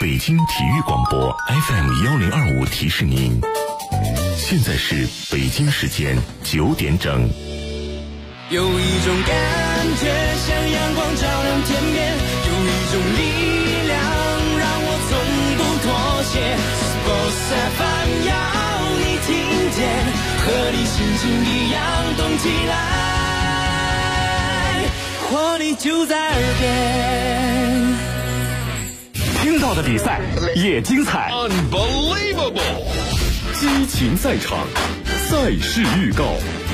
北京体育广播 FM1025提示您，现在是北京时间9点整。 有一种感觉像阳光照亮天边，有一种力量让我从不妥协。Sports FM 要你听见，和你心情一样动起来，活力就在耳边。 听到的比赛也精彩 Unbelievable 激情赛场，赛事预告。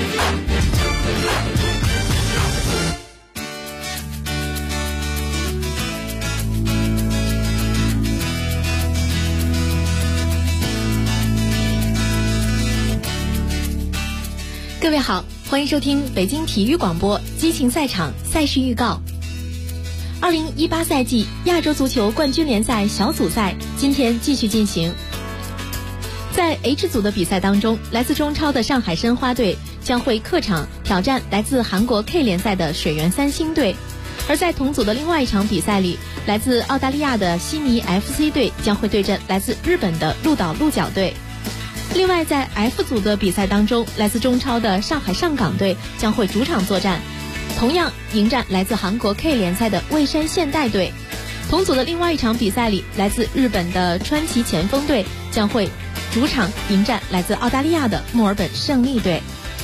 各位好，欢迎收听北京体育广播激情赛场赛事预告。2018赛季亚洲足球冠军联赛小组赛今天继续进行。在 H 组的比赛当中，来自中超的上海申花队将会客场挑战来自韩国 K 联赛的水原三星队，而在同组的另外一场比赛里，来自澳大利亚的悉尼 FC 队将会对阵来自日本的鹿岛鹿角队。另外在 F 组的比赛当中，来自中超的上海上港队将会主场作战，同样迎战来自韩国 K 联赛的蔚山现代队。同组的另外一场比赛里，来自日本的川崎前锋队将会主场迎战来自澳大利亚的墨尔本胜利队。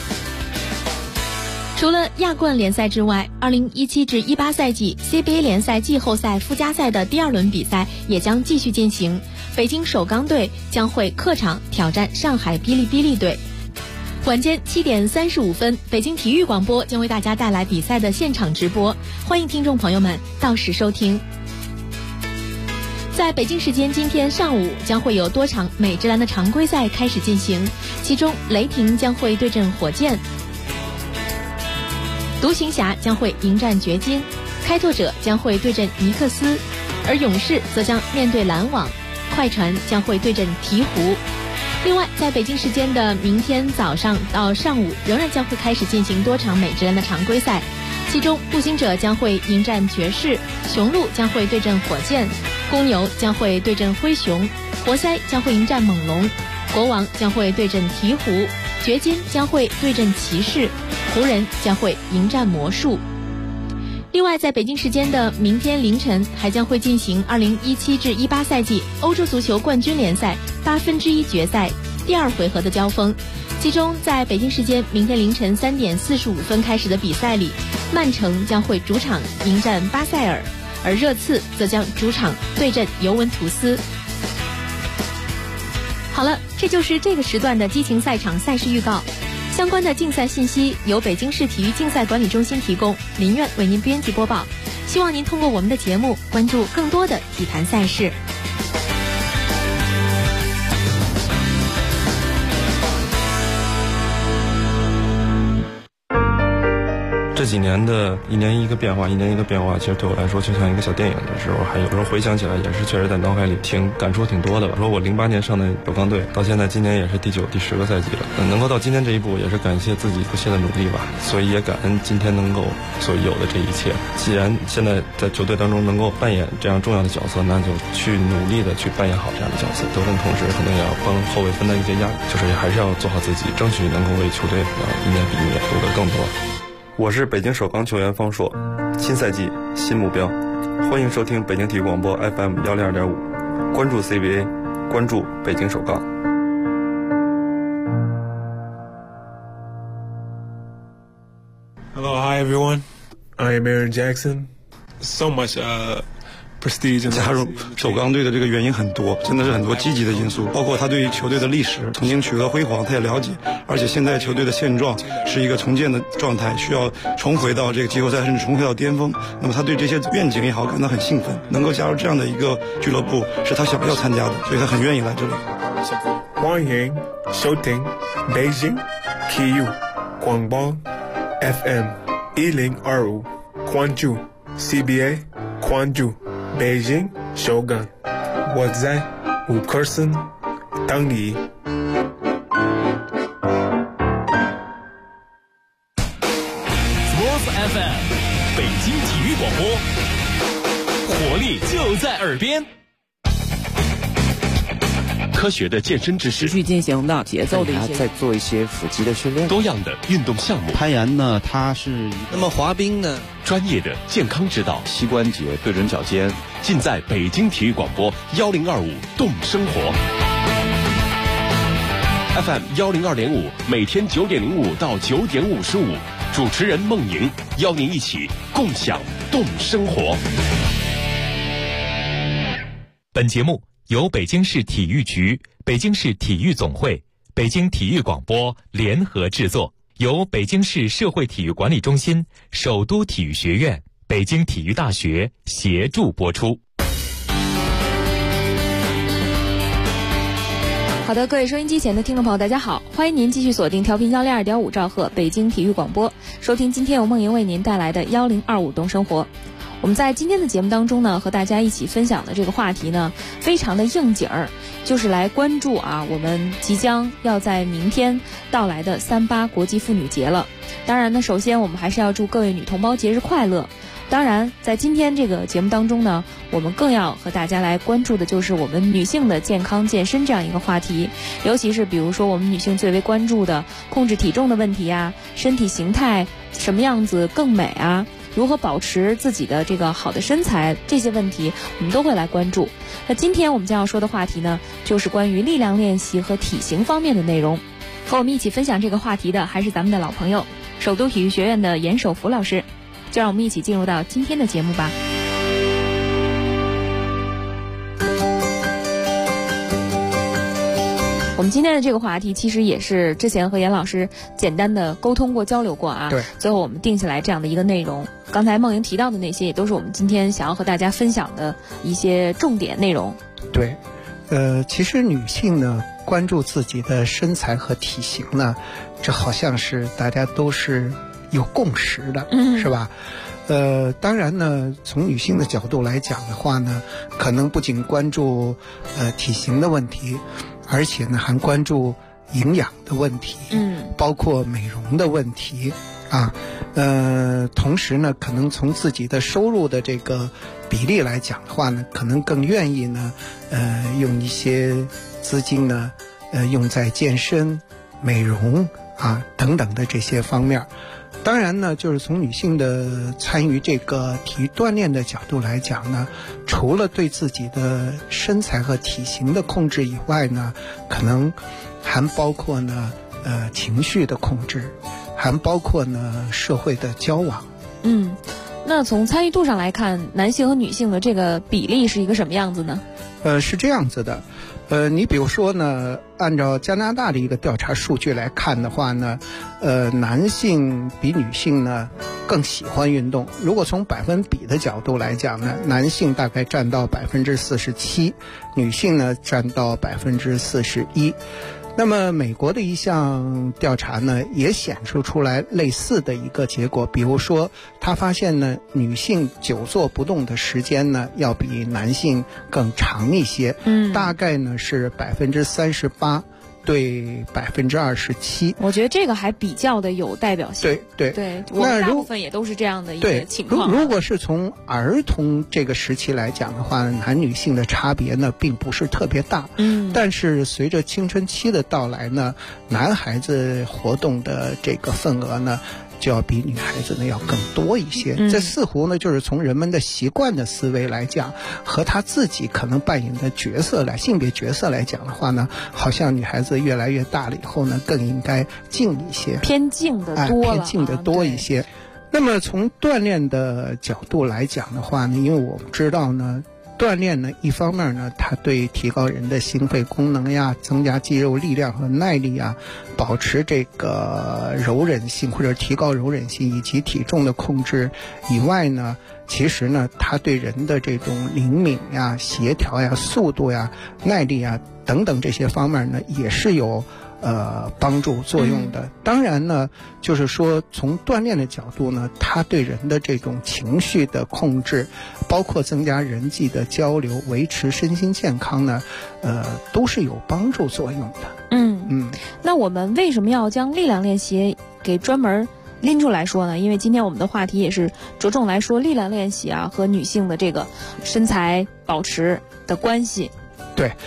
除了亚冠联赛之外，2017至18赛季 CBA 联赛季后赛附加赛的第2轮比赛也将继续进行。北京首钢队将会客场挑战上海哔哩哔哩队。晚间7点35分，北京体育广播将为大家带来比赛的现场直播，欢迎听众朋友们到时收听。在北京时间今天上午，将会有多场美职篮的常规赛开始进行，其中雷霆将会对阵火箭，独行侠将会迎战掘金，开拓者将会对阵尼克斯，而勇士则将面对篮网，快船将会对阵鹈鹕。另外，在北京时间的明天早上到上午，仍然将会开始进行多场美职篮的常规赛，其中步行者将会迎战爵士，雄鹿将会对阵火箭，公牛将会对阵灰熊，活塞将会迎战猛龙，国王将会对阵鹈鹕，掘金将会对阵骑士，湖人将会迎战魔术。另外，在北京时间的明天凌晨，还将会进行2017至18赛季欧洲足球冠军联赛1/8决赛第2回合的交锋。其中，在北京时间明天凌晨3点45分开始的比赛里，曼城将会主场迎战巴塞尔，而热刺则将主场对阵尤文图斯。好了，这就是这个时段的激情赛场赛事预告。相关的竞赛信息由北京市体育竞赛管理中心提供，林苑为您编辑播报。希望您通过我们的节目关注更多的体坛赛事。 这几年的一年一个变化，其实对我来说就像一个小电影的时候，还有时候回想起来也是确实在脑海里感触挺多的吧。说我08年上的首钢队，到现在今年也是第9、第10个赛季了，能够到今天这一步，也是感谢自己不懈的努力吧。所以也感恩今天能够所有的这一切。既然现在在球队当中能够扮演这样重要的角色，那就去努力的去扮演好这样的角色。得分同时可能也要帮后卫分担一些压力，就是还是要做好自己，争取能够为球队一年比一年夺得更多。我是北京首钢球员方硕，新赛季新目标，欢迎收听北京体育广播 FM102.5，关注 CBA， 关注北京首钢。 Hello, hi everyone. I am Aaron Jackson. So much prestige. 加入首钢队的这个原因很多，真的是很多积极的因素，包括他对于球队的历史曾经取得辉煌，他也了解，而且现在球队的现状是一个重建的状态，需要重回到这个季后赛，甚至重回到巅峰。那么他对这些愿景也好感到很兴奋，能够加入这样的一个俱乐部是他想要参加的，所以他很愿意来这里。 欢迎收听北京体育广播 FM1025， 关注 CBA， 关注北京首钢，我在五棵松等你。 Sports FM， 北京体育广播，活力就在耳边。 科学的健身知识， 持续进行的节奏的一些， 再做一些腹肌的训练， 多样的运动项目， 攀岩呢，它是那么滑冰呢， 专业的健康指导， 膝关节对准脚尖， 尽在北京体育广播1025动生活。FM 102.5，每天9点05到9点55，主持人孟莹邀您一起共享动生活。 本节目由北京市体育局、北京市体育总会、北京体育广播联合制作，由北京市社会体育管理中心、首都体育学院、北京体育大学协助播出。 好的，各位收音机前的听众朋友，大家好，欢迎您继续锁定调频102.5兆赫北京体育广播，收听今天由梦莹为您带来的1025动生活。我们在今天的节目当中呢，和大家一起分享的这个话题呢，非常的应景儿，就是来关注我们即将要在明天到来的38国际妇女节了。当然呢，首先我们还是要祝各位女同胞节日快乐。当然，在今天这个节目当中呢，我们更要和大家来关注的就是我们女性的健康健身这样一个话题，尤其是比如说我们女性最为关注的控制体重的问题啊，身体形态什么样子更美啊，如何保持自己的这个好的身材，这些问题我们都会来关注。那今天我们将要说的话题呢，就是关于力量练习和体型方面的内容。和我们一起分享这个话题的还是咱们的老朋友，首都体育学院的严守福老师。就让我们一起进入到今天的节目吧。我们今天的这个话题其实也是之前和严老师简单的沟通过、交流过啊。 对。 最后我们定下来这样的一个内容。刚才梦莹提到的那些，也都是我们今天想要和大家分享的一些重点内容。 对，其实女性呢，关注自己的身材和体型呢，这好像是大家都是有共识的，是吧？当然呢，从女性的角度来讲的话呢，可能不仅关注体型的问题，而且呢还关注营养的问题，包括美容的问题啊。同时呢，可能从自己的收入的这个比例来讲的话呢，可能更愿意呢，用一些资金呢，用在健身、美容啊等等的这些方面。当然呢，就是从女性的参与这个体育锻炼的角度来讲呢，除了对自己的身材和体型的控制以外呢，可能还包括呢情绪的控制，还包括呢社会的交往。 那从参与度上来看，男性和女性的这个比例是一个什么样子呢？ 是这样子的。你比如说呢，按照加拿大的一个调查数据来看的话呢，男性比女性呢更喜欢运动。如果从百分比的角度来讲呢，男性大概占到47%，女性呢占到41%。那么美国的一项调查呢，也显示出来类似的一个结果。比如说，他发现呢，女性久坐不动的时间呢，要比男性更长一些，大概呢是38%对27%。 我觉得这个还比较的有代表性。 对， 我们大部分也都是这样的一个情况。 如果是从儿童这个时期来讲的话，男女性的差别呢并不是特别大。但是随着青春期的到来呢，男孩子活动的这个份额呢，就要比女孩子呢要更多一些。这似乎呢就是从人们的习惯的思维来讲，和他自己可能扮演的性别角色来讲的话呢，好像女孩子越来越大了以后呢，更应该静一些， 偏静的多了， 偏静的多一些。那么从锻炼的角度来讲的话呢，因为我们知道呢，锻炼呢，一方面呢，它对提高人的心肺功能呀，增加肌肉力量和耐力啊，保持这个柔韧性或者提高柔韧性以及体重的控制以外呢，其实呢，它对人的这种灵敏呀、协调呀、速度呀、耐力呀等等这些方面呢，也是有帮助作用的。当然呢，就是说从锻炼的角度呢，它对人的这种情绪的控制，包括增加人际的交流，维持身心健康呢，都是有帮助作用的。 那我们为什么要将力量练习给专门拎出来说呢？因为今天我们的话题也是着重来说力量练习啊和女性的这个身材保持的关系。 对。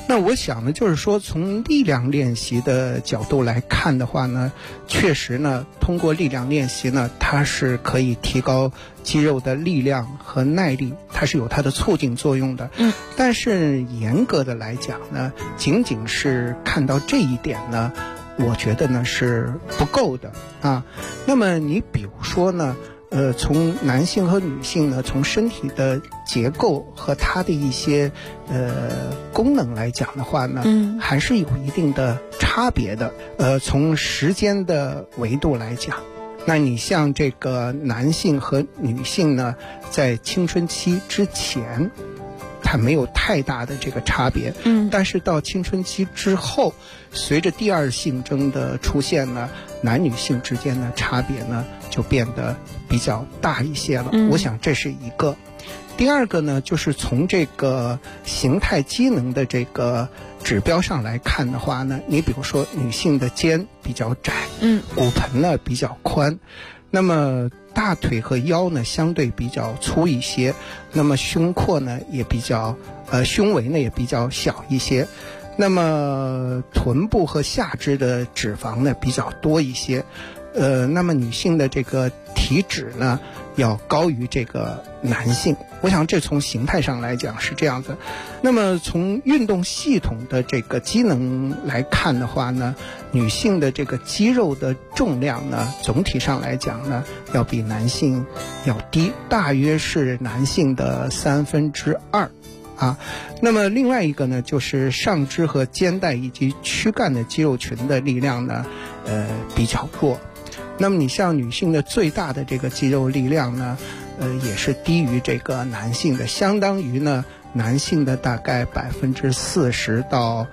那我想呢，就是说从力量练习的角度来看的话呢，确实呢，通过力量练习呢，它是可以提高肌肉的力量和耐力，它是有它的促进作用的。但是严格的来讲呢，仅仅是看到这一点呢，我觉得呢是不够的啊。那么你比如说呢，从男性和女性呢，从身体的结构和它的一些功能来讲的话呢，还是有一定的差别的。从时间的维度来讲，那你像这个男性和女性呢，在青春期之前，它没有太大的这个差别。但是到青春期之后，随着第二性征的出现呢，男女性之间的差别呢就变得比较大一些了。我想这是一个。第二个呢，就是从这个形态机能的这个指标上来看的话呢，你比如说女性的肩比较窄，骨盆呢比较宽，那么大腿和腰呢相对比较粗一些，那么胸廓呢也比较胸围呢也比较小一些，那么臀部和下肢的脂肪呢比较多一些，那么女性的这个体脂呢要高于这个男性。我想这从形态上来讲是这样的。那么从运动系统的这个机能来看的话呢，女性的这个肌肉的重量呢，总体上来讲呢要比男性要低，大约是男性的2/3啊。那么另外一个呢，就是上肢和肩带以及躯干的肌肉群的力量呢比较弱。那么你像女性的最大的这个肌肉力量呢也是低于这个男性的，相当于呢男性的大概40%到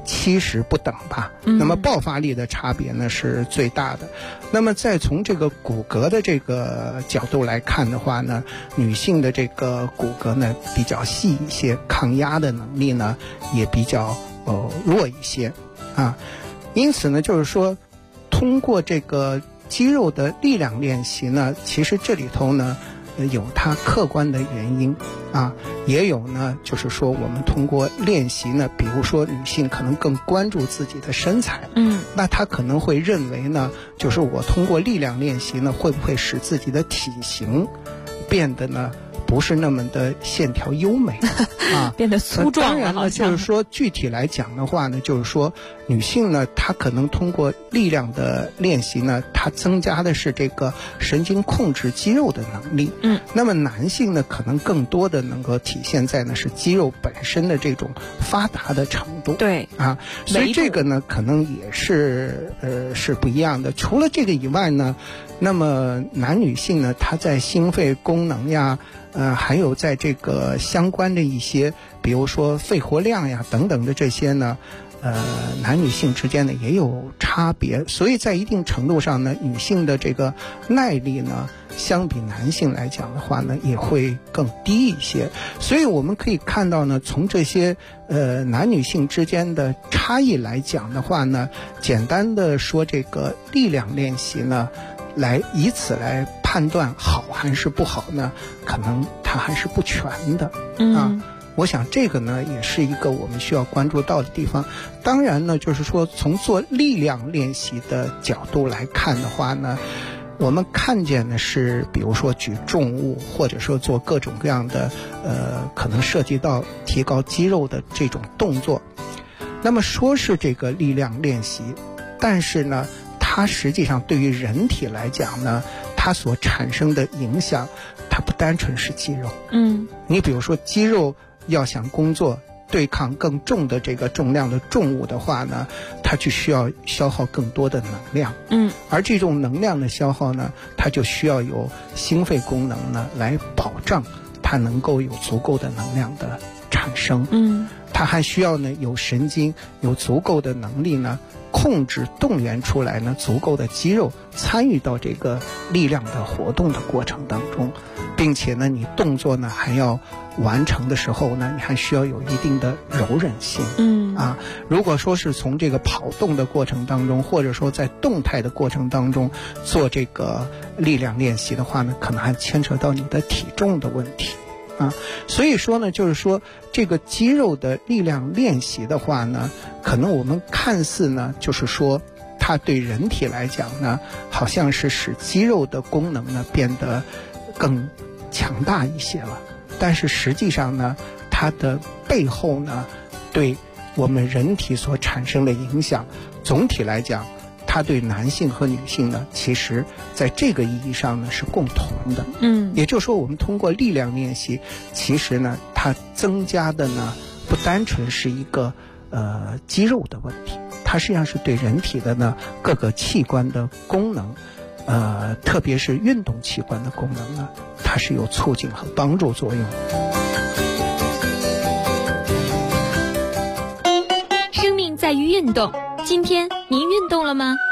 70%不等吧。那么爆发力的差别呢是最大的。那么再从这个骨骼的这个角度来看的话呢，女性的这个骨骼呢比较细一些，抗压的能力呢也比较弱一些啊。因此呢，就是说通过这个肌肉的力量练习呢，其实这里头呢有它客观的原因啊，也有呢就是说我们通过练习呢，比如说女性可能更关注自己的身材，那她可能会认为呢，就是我通过力量练习呢，会不会使自己的体型变得呢不是那么的线条优美啊， 变得粗壮了。 当然呢，就是说具体来讲的话呢，就是说女性呢，她可能通过力量的练习呢，她增加的是这个神经控制肌肉的能力。那么男性呢，可能更多的能够体现在呢是肌肉本身的这种发达的程度。 对啊，所以这个呢，可能也是是不一样的。除了这个以外呢，那么男女性呢，它在心肺功能呀，还有在这个相关的一些，比如说肺活量呀等等的这些呢，男女性之间呢也有差别。所以在一定程度上呢，女性的这个耐力呢，相比男性来讲的话呢，也会更低一些。所以我们可以看到呢，从这些男女性之间的差异来讲的话呢，简单的说这个力量练习呢，以此来判断好还是不好呢，可能它还是不全的啊。我想这个呢也是一个我们需要关注到的地方。当然呢，就是说从做力量练习的角度来看的话呢，我们看见的是比如说举重物，或者说做各种各样的可能涉及到提高肌肉的这种动作。那么说是这个力量练习，但是呢它实际上对于人体来讲呢，它所产生的影响，它不单纯是肌肉。你比如说肌肉要想工作对抗更重的这个重量的重物的话呢，它就需要消耗更多的能量。而这种能量的消耗呢，它就需要有心肺功能呢来保障它能够有足够的能量的产生。它还需要呢有神经有足够的能力呢控制动员出来呢足够的肌肉参与到这个力量的活动的过程当中，并且呢你动作呢还要完成的时候呢，你还需要有一定的柔韧性。如果说是从这个跑动的过程当中，或者说在动态的过程当中做这个力量练习的话呢，可能还牵扯到你的体重的问题所以说呢，就是说这个肌肉的力量练习的话呢，可能我们看似呢，就是说它对人体来讲呢，好像是使肌肉的功能呢变得更强大一些了，但是实际上呢，它的背后呢，对我们人体所产生的影响，总体来讲，它对男性和女性呢，其实在这个意义上呢是共同的。也就是说，我们通过力量练习，其实呢，它增加的呢，不单纯是一个肌肉的问题，它实际上是对人体的呢各个器官的功能，特别是运动器官的功能呢，它是有促进和帮助作用。 生命在于运动，今天您运动了吗？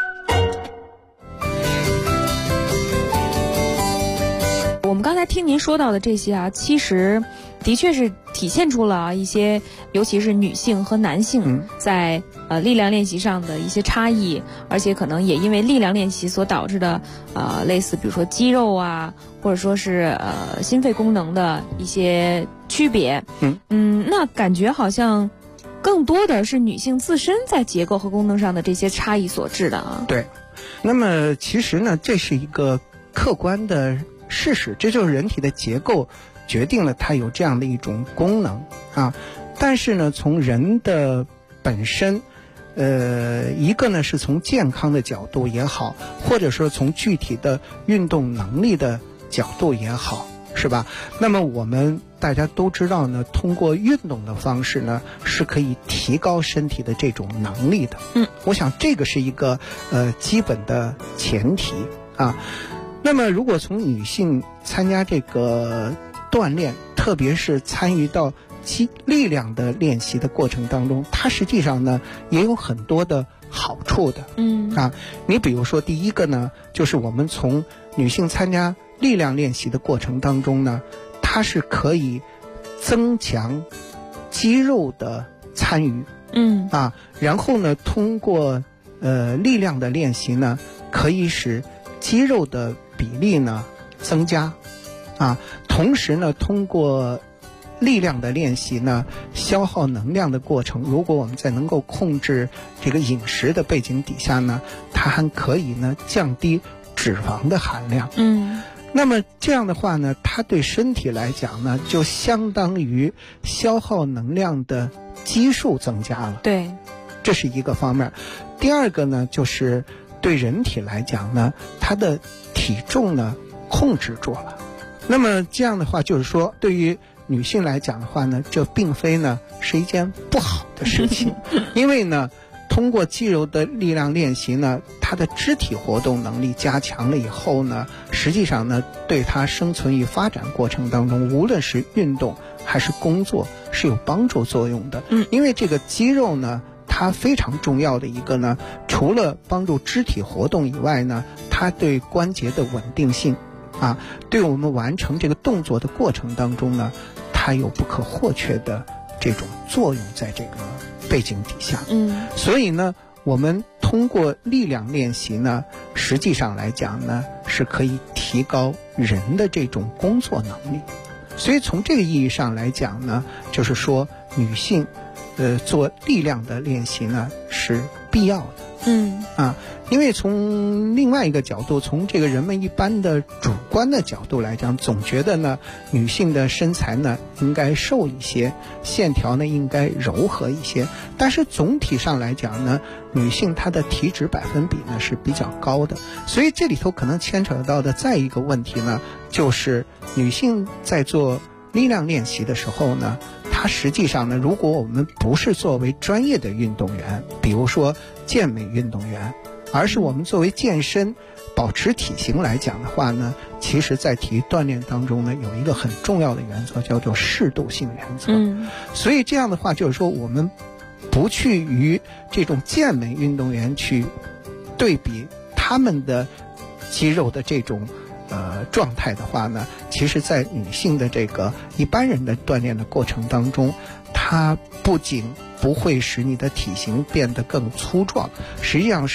我们刚才听您说到的这些啊，其实的确是体现出了一些，尤其是女性和男性在力量练习上的一些差异，而且可能也因为力量练习所导致的类似比如说肌肉啊，或者说是心肺功能的一些区别。那感觉好像更多的是女性自身在结构和功能上的这些差异所致的啊。 对，那么其实呢，这是一个客观的事实，这就是人体的结构决定了它有这样的一种功能啊。但是呢，从人的本身，一个呢是从健康的角度也好，或者说从具体的运动能力的角度也好，是吧？那么我们大家都知道呢，通过运动的方式呢，是可以提高身体的这种能力的。我想这个是一个基本的前提啊。那么如果从女性参加这个锻炼，特别是参与到力量的练习的过程当中，它实际上呢也有很多的好处的。你比如说第一个呢，就是我们从女性参加力量练习的过程当中呢，它是可以增强肌肉的参与。然后呢，通过力量的练习呢，可以使肌肉的比例呢增加同时呢，通过力量的练习呢，消耗能量的过程，如果我们在能够控制这个饮食的背景底下呢，它还可以呢降低脂肪的含量。那么这样的话呢，它对身体来讲呢，就相当于消耗能量的基数增加了。 对， 这是一个方面。第二个呢，就是对人体来讲呢，它的体重呢控制住了。那么这样的话，就是说对于女性来讲的话呢，这并非呢是一件不好的事情，因为呢，通过肌肉的力量练习呢，它的肢体活动能力加强了以后呢，实际上呢，对它生存与发展过程当中，无论是运动还是工作，是有帮助作用的。因为这个肌肉呢，它非常重要的一个呢，除了帮助肢体活动以外呢，它对关节的稳定性对我们完成这个动作的过程当中呢，它有不可或缺的这种作用在这个背景底下。所以呢，我们通过力量练习呢，实际上来讲呢，是可以提高人的这种工作能力。所以从这个意义上来讲呢，就是说女性做力量的练习呢是必要的。因为从另外一个角度，从这个人们一般的主观的角度来讲，总觉得呢，女性的身材呢应该瘦一些，线条呢应该柔和一些。但是总体上来讲呢，女性她的体脂百分比呢是比较高的。所以这里头可能牵扯到的再一个问题呢，就是女性在做力量练习的时候呢，它实际上呢，如果我们不是作为专业的运动员，比如说健美运动员，而是我们作为健身保持体型来讲的话呢，其实在体育锻炼当中呢，有一个很重要的原则叫做适度性原则。所以这样的话，就是说我们不去与这种健美运动员去对比他们的肌肉的这种状态的话呢，其实在女性的这个一般人的锻炼的过程当中，它不仅不会使你的体型变得更粗壮，实际上是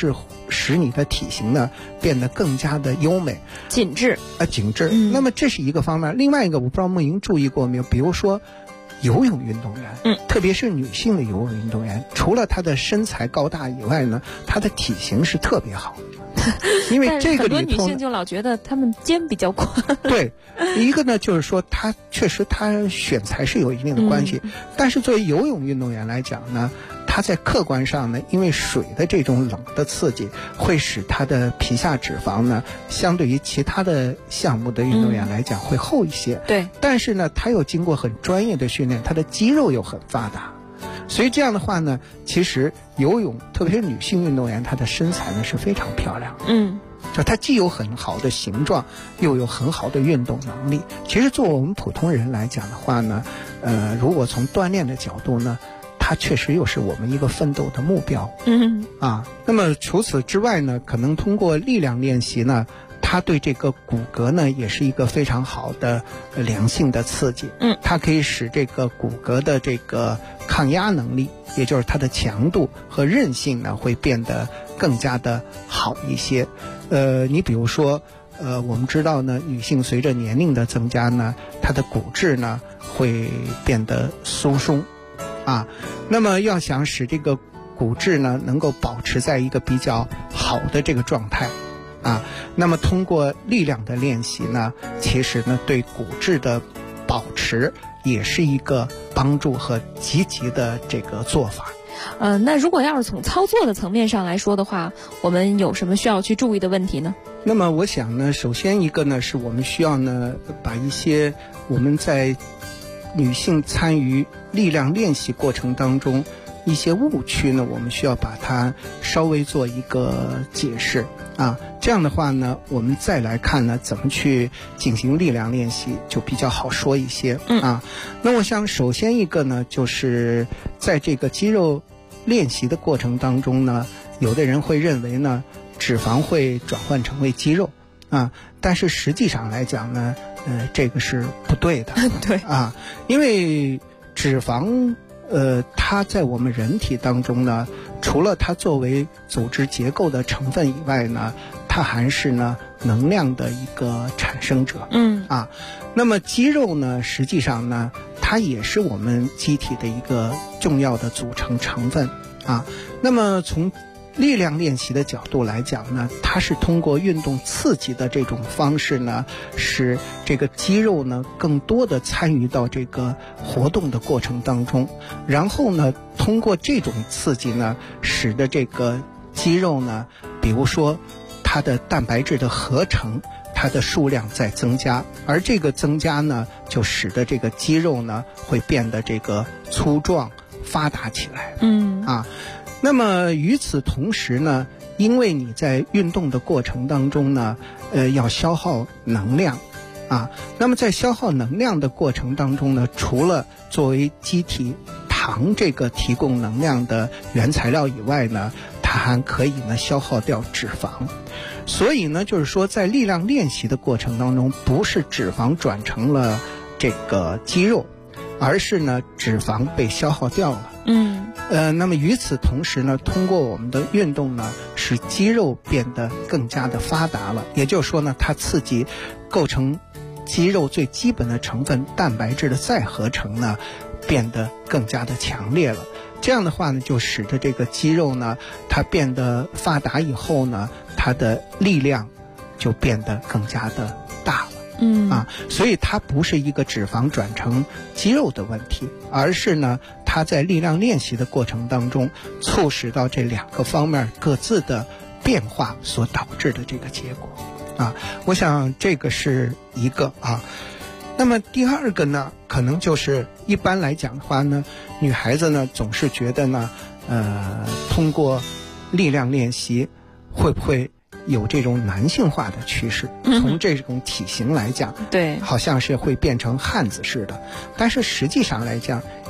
使你的体型呢变得更加的优美、 紧致紧致。那么这是一个方面，另外一个我不知道梦莹注意过没有，比如说游泳运动员，特别是女性的游泳运动员，除了她的身材高大以外呢，她的体型是特别好。因为这个里头很多女性就老觉得她们肩比较宽。 对，一个呢就是说她确实她选材是有一定的关系，但是作为游泳运动员来讲呢，它在客观上呢，因为水的这种冷的刺激，会使它的皮下脂肪呢，相对于其他的项目的运动员来讲会厚一些。 对， 但是呢，它又经过很专业的训练，它的肌肉又很发达。所以这样的话呢，其实游泳，特别是女性运动员，她的身材呢是非常漂亮的。就她既有很好的形状，又有很好的运动能力。其实作为我们普通人来讲的话呢，如果从锻炼的角度呢，它确实又是我们一个奋斗的目标。那么除此之外呢，可能通过力量练习呢，它对这个骨骼呢也是一个非常好的良性的刺激。它可以使这个骨骼的这个抗压能力，也就是它的强度和韧性呢会变得更加的好一些。你比如说我们知道呢，女性随着年龄的增加呢，她的骨质呢会变得疏松那么要想使这个骨质呢能够保持在一个比较好的这个状态那么通过力量的练习呢，其实呢对骨质的保持也是一个帮助和积极的这个做法。 那如果要是从操作的层面上来说的话，我们有什么需要去注意的问题呢？ 那么我想呢，首先一个呢是我们需要呢把一些我们在女性参与力量练习过程当中一些误区呢，我们需要把它稍微做一个解释这样的话呢，我们再来看呢怎么去进行力量练习就比较好说一些那我想首先一个呢，就是在这个肌肉练习的过程当中呢，有的人会认为呢脂肪会转换成为肌肉但是实际上来讲呢这个是不对的。 对因为脂肪它在我们人体当中呢，除了它作为组织结构的成分以外呢，它还是呢能量的一个产生者。那么肌肉呢，实际上呢，它也是我们机体的一个重要的组成成分那么从力量练习的角度来讲呢，它是通过运动刺激的这种方式呢，使这个肌肉呢更多的参与到这个活动的过程当中，然后呢通过这种刺激呢，使得这个肌肉呢，比如说它的蛋白质的合成，它的数量在增加，而这个增加呢，就使得这个肌肉呢会变得这个粗壮发达起来。那么与此同时呢，因为你在运动的过程当中呢，要消耗能量那么在消耗能量的过程当中呢，除了作为机体糖这个提供能量的原材料以外呢，它还可以呢消耗掉脂肪。所以呢，就是说在力量练习的过程当中，不是脂肪转成了这个肌肉，而是呢脂肪被消耗掉了。那么与此同时呢，通过我们的运动呢，使肌肉变得更加的发达了。也就是说呢，它刺激构成肌肉最基本的成分蛋白质的再合成呢，变得更加的强烈了。这样的话呢，就使得这个肌肉呢，它变得发达以后呢，它的力量就变得更加的大了。所以它不是一个脂肪转成肌肉的问题，而是呢，它在力量练习的过程当中，促使到这两个方面各自的变化所导致的这个结果我想这个是一个那么第二个呢，可能就是一般来讲的话呢，女孩子呢总是觉得呢，通过力量练习会不会有这种男性化的趋势，从这种体型来讲， 对， 好像是会变成汉子似的。但是实际上来讲，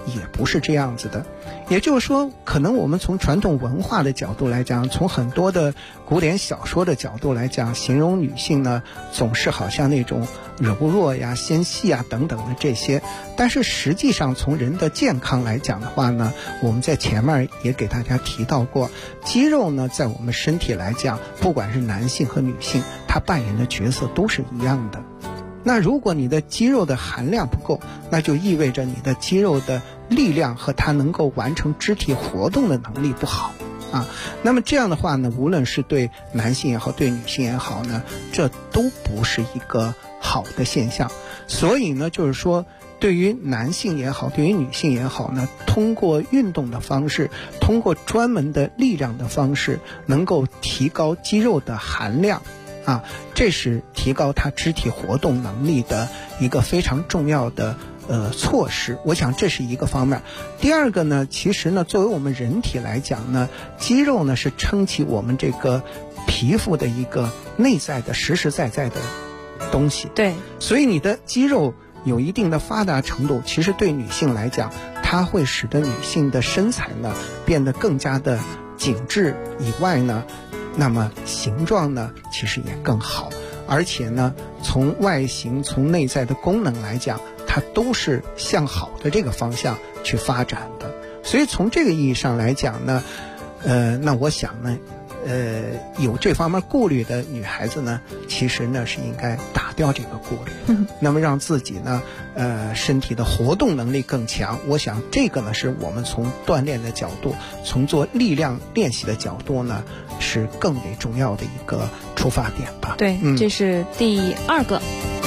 也不是这样子的。也就是说，可能我们从传统文化的角度来讲，从很多的古典小说的角度来讲，形容女性呢，总是好像那种柔弱呀、纤细啊等等的这些。但是实际上从人的健康来讲的话呢，我们在前面也给大家提到过，肌肉呢在我们身体来讲，不管是男性和女性，它扮演的角色都是一样的。那如果你的肌肉的含量不够，那就意味着你的肌肉的力量和它能够完成肢体活动的能力不好啊。那么这样的话呢，无论是对男性也好，对女性也好呢，这都不是一个好的现象。所以呢，就是说对于男性也好，对于女性也好呢，通过运动的方式，通过专门的力量的方式，能够提高肌肉的含量啊，这是提高他肢体活动能力的一个非常重要的措施。我想这是一个方面。第二个呢，其实呢，作为我们人体来讲呢，肌肉呢是撑起我们这个皮肤的一个内在的实实在在的东西。 对， 所以你的肌肉有一定的发达程度，其实对女性来讲，它会使得女性的身材呢变得更加的紧致以外呢，那么形状呢其实也更好，而且呢从外形从内在的功能来讲，它都是向好的这个方向去发展的。所以从这个意义上来讲呢，那我想呢有这方面顾虑的女孩子呢，其实呢是应该打掉这个顾虑，那么让自己呢身体的活动能力更强。我想这个呢是我们从锻炼的角度，从做力量练习的角度呢，是更为重要的一个出发点吧。 对，这是第二个。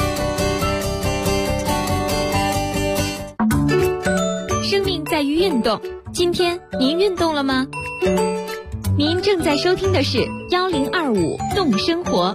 生命在于运动，今天您运动了吗？您正在收听的是1025动生活。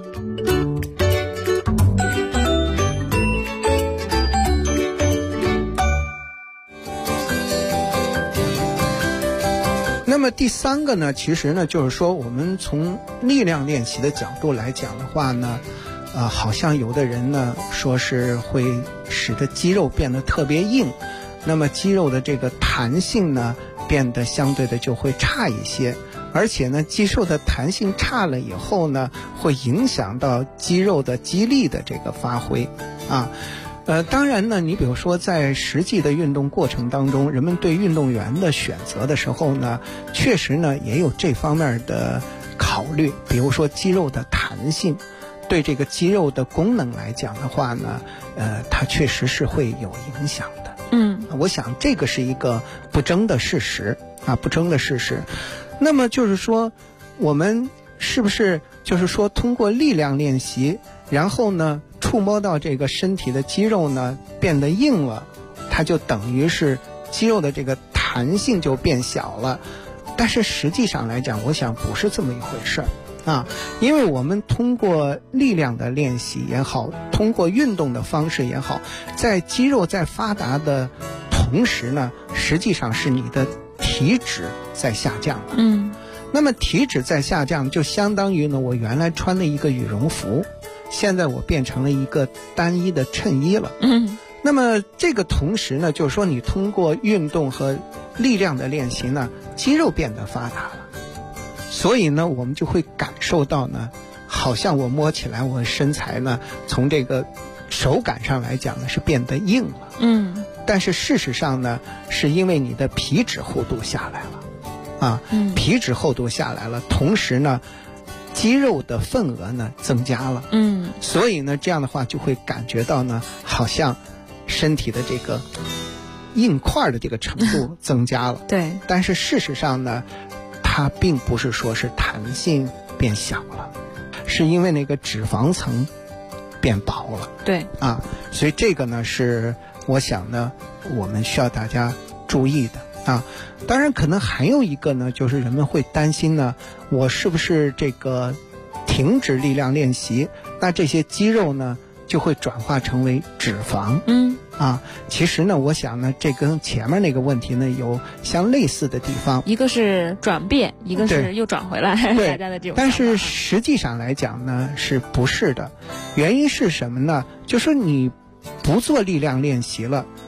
那么第三个呢，其实呢就是说，我们从力量练习的角度来讲的话呢，好像有的人呢说是会使得肌肉变得特别硬，那么肌肉的这个弹性呢变得相对的就会差一些，而且呢肌肉的弹性差了以后呢，会影响到肌肉的肌力的这个发挥啊。当然呢，你比如说在实际的运动过程当中，人们对运动员的选择的时候呢，确实呢也有这方面的考虑，比如说肌肉的弹性，对这个肌肉的功能来讲的话呢，它确实是会有影响的。我想这个是一个不争的事实啊，不争的事实。那么就是说，我们是不是就是说通过力量练习，然后呢触摸到这个身体的肌肉呢变得硬了，它就等于是肌肉的这个弹性就变小了？但是实际上来讲，我想不是这么一回事儿啊，因为我们通过力量的练习也好，通过运动的方式也好，在肌肉在发达的同时呢，实际上是你的体脂在下降了。那么体脂在下降，就相当于呢，我原来穿的一个羽绒服，现在我变成了一个单一的衬衣了。那么这个同时呢，就是说你通过运动和力量的练习呢，肌肉变得发达了，所以呢我们就会感受到呢，好像我摸起来我身材呢，从这个手感上来讲呢是变得硬了。但是事实上呢，是因为你的皮脂厚度下来了啊，皮脂厚度下来了，同时呢肌肉的份额呢增加了。所以呢这样的话就会感觉到呢，好像身体的这个硬块的这个程度增加了。 对， 但是事实上呢，它并不是说是弹性变小了，是因为那个脂肪层变薄了。 对啊，所以这个呢是我想呢我们需要大家注意的啊。当然可能还有一个呢，就是人们会担心呢，我是不是这个停止力量练习，那这些肌肉呢就会转化成为脂肪。其实呢我想呢，这跟前面那个问题呢有相类似的地方， 一个是转变，一个是又转回来。大家的这种， 但是实际上来讲呢是不是的？原因是什么呢？就说你不做力量练习了，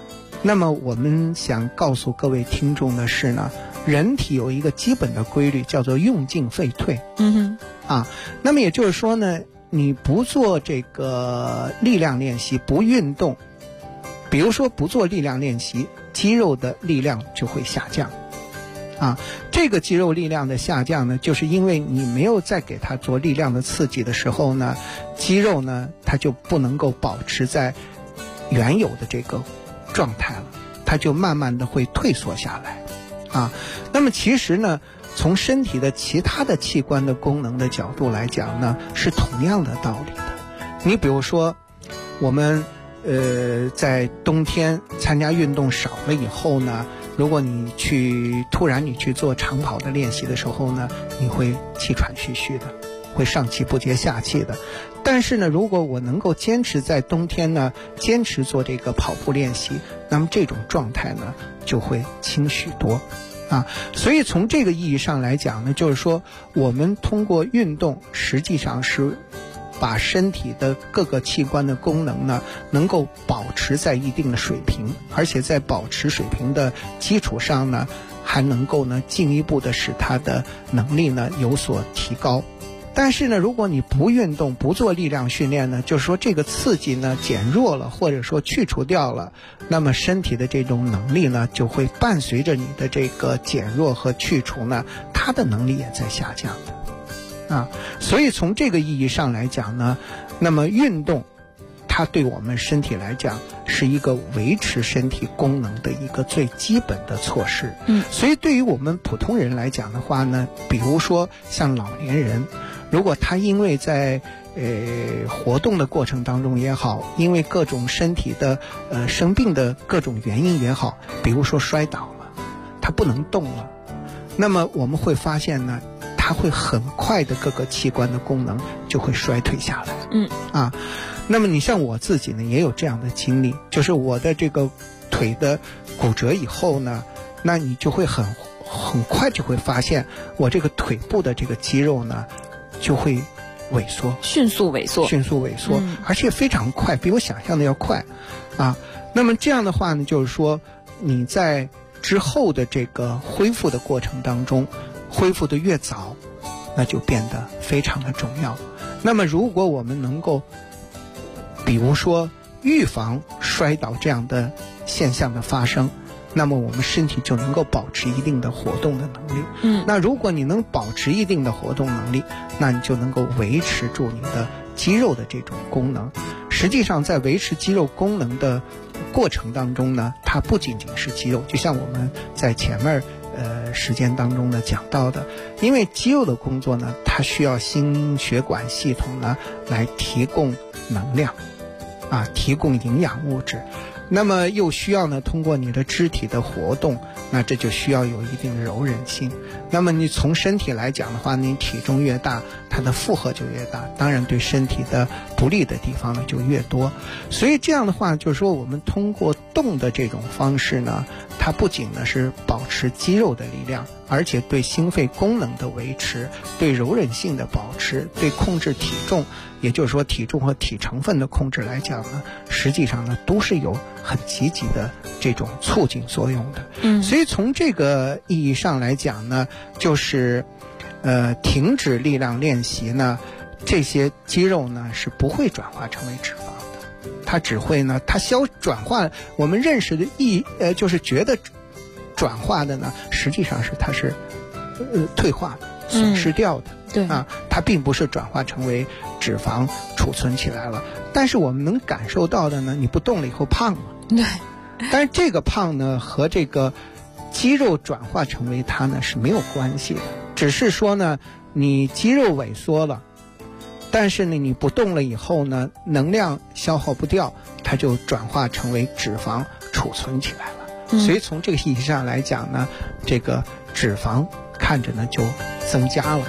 那么我们想告诉各位听众的是呢，人体有一个基本的规律叫做用进废退。那么也就是说呢，你不做这个力量练习，不运动，比如说不做力量练习，肌肉的力量就会下降。这个肌肉力量的下降呢，就是因为你没有再给它做力量的刺激的时候呢，肌肉呢它就不能够保持在原有的这个状态了，它就慢慢的会退缩下来。那么其实呢，从身体的其他的器官的功能的角度来讲呢，是同样的道理的。你比如说我们在冬天参加运动少了以后呢，如果你突然去做长跑的练习的时候呢，你会气喘吁吁的，会上气不接下气的。但是呢，如果我能够坚持在冬天呢，坚持做这个跑步练习，那么这种状态呢就会轻许多。所以从这个意义上来讲呢，就是说我们通过运动实际上是把身体的各个器官的功能呢能够保持在一定的水平，而且在保持水平的基础上呢，还能够呢进一步的使它的能力呢有所提高。但是呢，如果你不运动，不做力量训练呢，就是说这个刺激呢减弱了，或者说去除掉了，那么身体的这种能力呢就会伴随着你的这个减弱和去除呢，它的能力也在下降的。所以从这个意义上来讲呢，那么运动它对我们身体来讲是一个维持身体功能的一个最基本的措施。所以对于我们普通人来讲的话呢，比如说像老年人，如果他因为在活动的过程当中也好，因为各种身体的生病的各种原因也好，比如说摔倒了，他不能动了，那么我们会发现呢，它会很快的各个器官的功能就会衰退下来。那么你像我自己呢也有这样的经历，就是我的这个腿的骨折以后呢，那你就会很快就会发现我这个腿部的这个肌肉呢就会萎缩， 迅速萎缩， 而且非常快，比我想象的要快。那么这样的话呢，就是说你在之后的这个恢复的过程当中，恢复的越早，那就变得非常的重要。那么如果我们能够比如说预防摔倒这样的现象的发生，那么我们身体就能够保持一定的活动的能力。那如果你能保持一定的活动能力，那你就能够维持住你的肌肉的这种功能。实际上在维持肌肉功能的过程当中呢，它不仅仅是肌肉，就像我们在前面时间当中呢讲到的，因为肌肉的工作呢，它需要心血管系统呢来提供能量提供营养物质，那么又需要呢通过你的肢体的活动，那这就需要有一定的柔韧性。那么你从身体来讲的话，你体重越大，它的负荷就越大，当然对身体的不利的地方呢就越多。所以这样的话，就是说我们通过动的这种方式呢，它不仅呢是保持肌肉的力量，而且对心肺功能的维持，对柔韧性的保持，对控制体重，也就是说体重和体成分的控制来讲呢，实际上呢都是有很积极的这种促进作用的。所以从这个意义上来讲呢，就是停止力量练习呢，这些肌肉呢是不会转化成为脂肪的，它只会呢它转化我们认识的就是觉得转化的呢，实际上是它是退化的，损失掉的。它并不是转化成为脂肪储存起来了，但是我们能感受到的呢，你不动了以后胖了。但是这个胖呢和这个肌肉转化成为它呢是没有关系的，只是说呢你肌肉萎缩了，但是呢你不动了以后呢，能量消耗不掉，它就转化成为脂肪储存起来了。所以从这个意义上来讲呢，这个脂肪看着呢就增加了。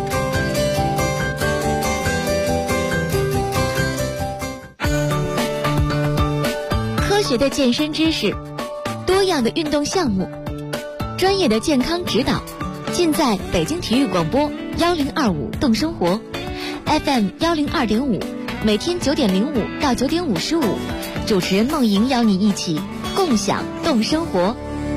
科学的健身知识，多样的运动项目，专业的健康指导，尽在北京体育广播1025动生活 FM 102.5，每天9:05到9:55，主持人梦莹邀你一起共享动生活。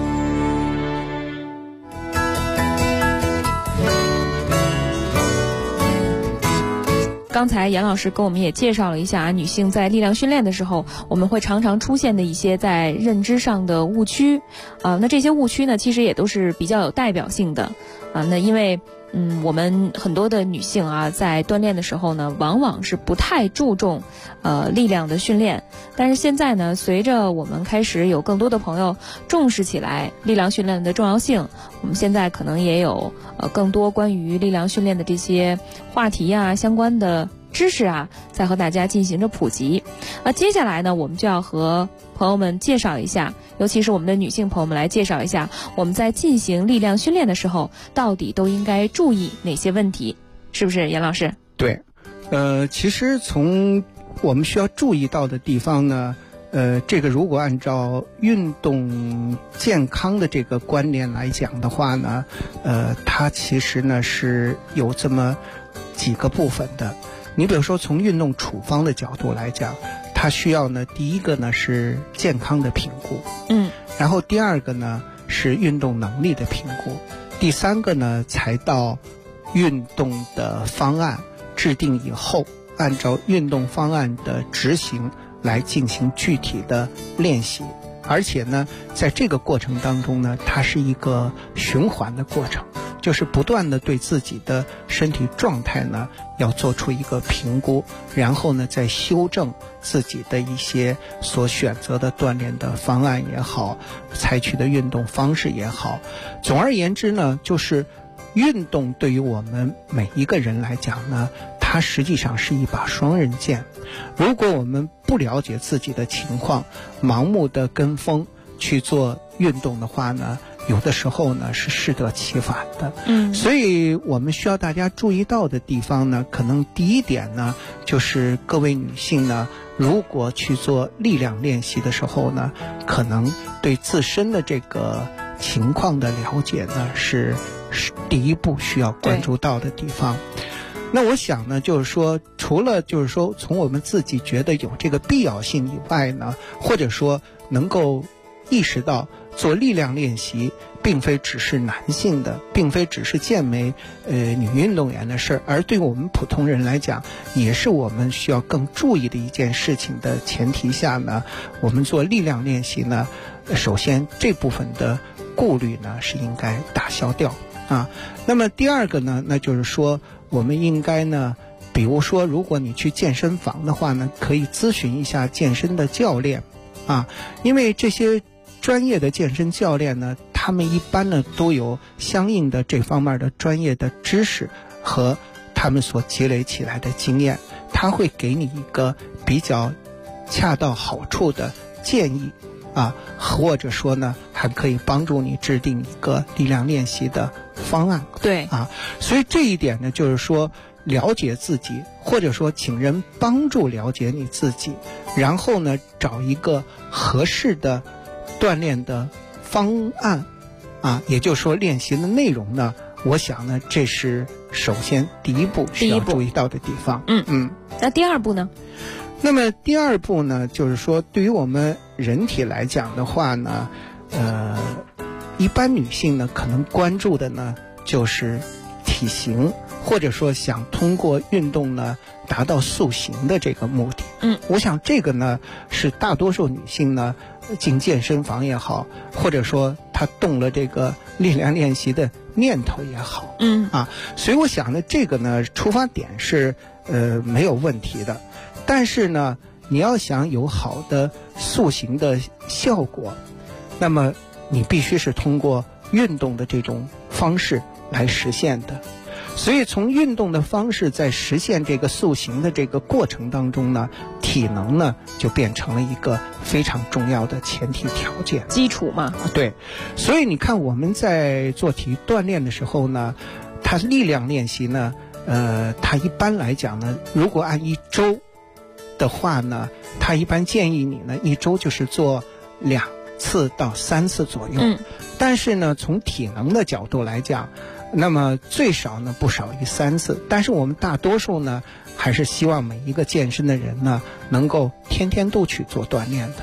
刚才杨老师给我们也介绍了一下女性在力量训练的时候，我们会常常出现的一些在认知上的误区，那这些误区呢，其实也都是比较有代表性的，那因为我们很多的女性啊，在锻炼的时候呢，往往是不太注重力量的训练。但是现在呢，随着我们开始有更多的朋友重视起来力量训练的重要性，我们现在可能也有更多关于力量训练的这些话题啊，相关的知识啊，在和大家进行着普及。接下来呢，我们就要和朋友们介绍一下，尤其是我们的女性朋友们来介绍一下，我们在进行力量训练的时候，到底都应该注意哪些问题，是不是严老师？ 对，其实从我们需要注意到的地方呢，这个如果按照运动健康的这个观念来讲的话呢，它其实呢是有这么几个部分的。你比如说从运动处方的角度来讲，它需要呢，第一个呢是健康的评估，然后第二个呢是运动能力的评估，第三个呢才到运动的方案制定以后，按照运动方案的执行来进行具体的练习。而且呢，在这个过程当中呢，它是一个循环的过程，就是不断的对自己的身体状态呢要做出一个评估，然后呢再修正自己的一些所选择的锻炼的方案也好，采取的运动方式也好。总而言之呢，就是运动对于我们每一个人来讲呢，它实际上是一把双刃剑。如果我们不了解自己的情况，盲目的跟风去做运动的话呢，有的时候呢是适得其反的。所以我们需要大家注意到的地方呢，可能第一点呢，就是各位女性呢，如果去做力量练习的时候呢，可能对自身的这个情况的了解呢，是第一步需要关注到的地方。那我想呢，就是说，除了就是说从我们自己觉得有这个必要性以外呢，或者说能够意识到做力量练习并非只是男性的，并非只是健美女运动员的事儿，而对我们普通人来讲，也是我们需要更注意的一件事情的前提下呢，我们做力量练习呢，首先这部分的顾虑呢是应该打消掉啊。那么第二个呢，那就是说我们应该呢，比如说如果你去健身房的话呢，可以咨询一下健身的教练啊，因为这些专业的健身教练呢，他们一般呢都有相应的这方面的专业的知识和他们所积累起来的经验，他会给你一个比较恰到好处的建议啊，或者说呢还可以帮助你制定一个力量练习的方案。 对啊，所以这一点呢，就是说了解自己，或者说请人帮助了解你自己，然后呢找一个合适的锻炼的方案啊，也就是说练习的内容呢，我想呢这是首先第一步需要注意到的地方。 那第二步呢？ 那么第二步呢，就是说对于我们人体来讲的话呢，一般女性呢可能关注的呢就是体型，或者说想通过运动呢达到塑形的这个目的。我想这个呢是大多数女性呢进健身房也好，或者说她动了这个力量练习的念头也好，所以我想呢这个呢出发点是没有问题的。但是呢，你要想有好的塑形的效果，那么你必须是通过运动的这种方式来实现的。所以从运动的方式在实现这个塑形的这个过程当中呢，体能呢就变成了一个非常重要的前提条件， 基础嘛。 对，所以你看我们在做体育锻炼的时候呢，它力量练习呢，它一般来讲呢，如果按一周的话呢，他一般建议你呢一周就是做2次到3次左右。但是呢从体能的角度来讲，那么最少呢不少于3次，但是我们大多数呢还是希望每一个健身的人呢能够天天都去做锻炼的。